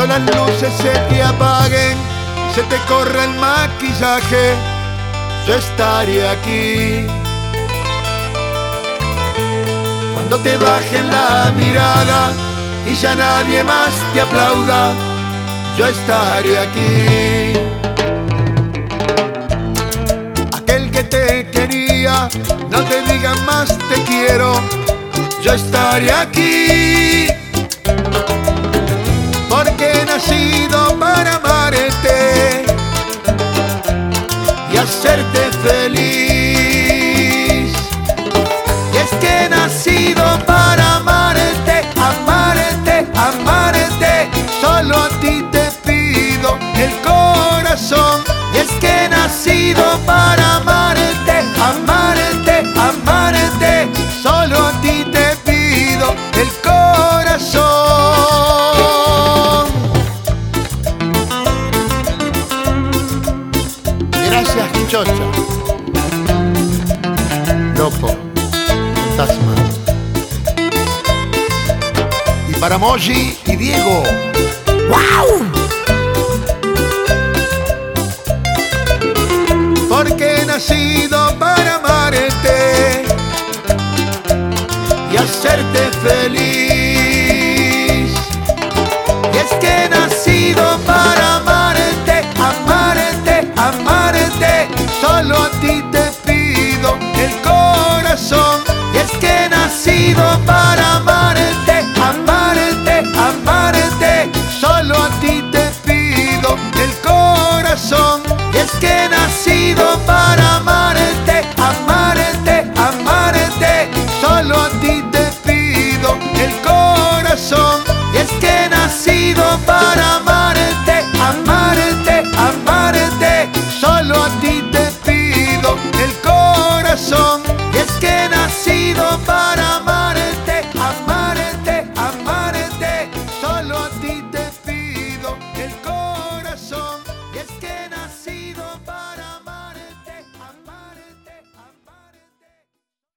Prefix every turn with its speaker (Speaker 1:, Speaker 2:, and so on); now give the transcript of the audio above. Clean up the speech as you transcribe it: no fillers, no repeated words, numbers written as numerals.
Speaker 1: cuando las luces se te apaguen y se te corra el maquillaje, yo estaré aquí. Cuando te bajen la mirada y ya nadie más te aplauda, yo estaré aquí. Aquel que te quería no te diga más te quiero, yo estaré aquí. Porque he nacido para amarte y hacerte feliz. Y es que he nacido para amarte, amarte, amarte. Solo a ti te pido el corazón. Y es que he nacido para amarte, amarte, amarte. Solo a ti te pido el corazón. Gracias, Chocha. Loco, fantasma. Y para Moji y Diego. ¡Wow! Porque he nacido para amarte y hacerte feliz. Y es que he nacido para